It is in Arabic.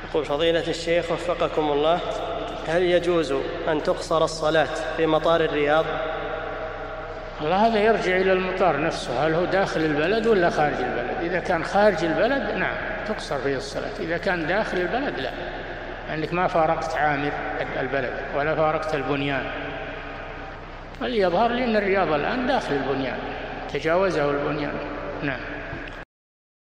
يقول فضيلة الشيخ وفقكم الله، هل يجوز أن تقصر الصلاة في مطار الرياض؟ والله هذا يرجع إلى المطار نفسه، هل هو داخل البلد ولا خارج البلد. إذا كان خارج البلد نعم تقصر فيه الصلاة، إذا كان داخل البلد لا، لأنك ما فارقت عامر البلد ولا فارقت البنيان. يظهر لي أن الرياض الآن داخل البنيان، تجاوزه البنيان. نعم.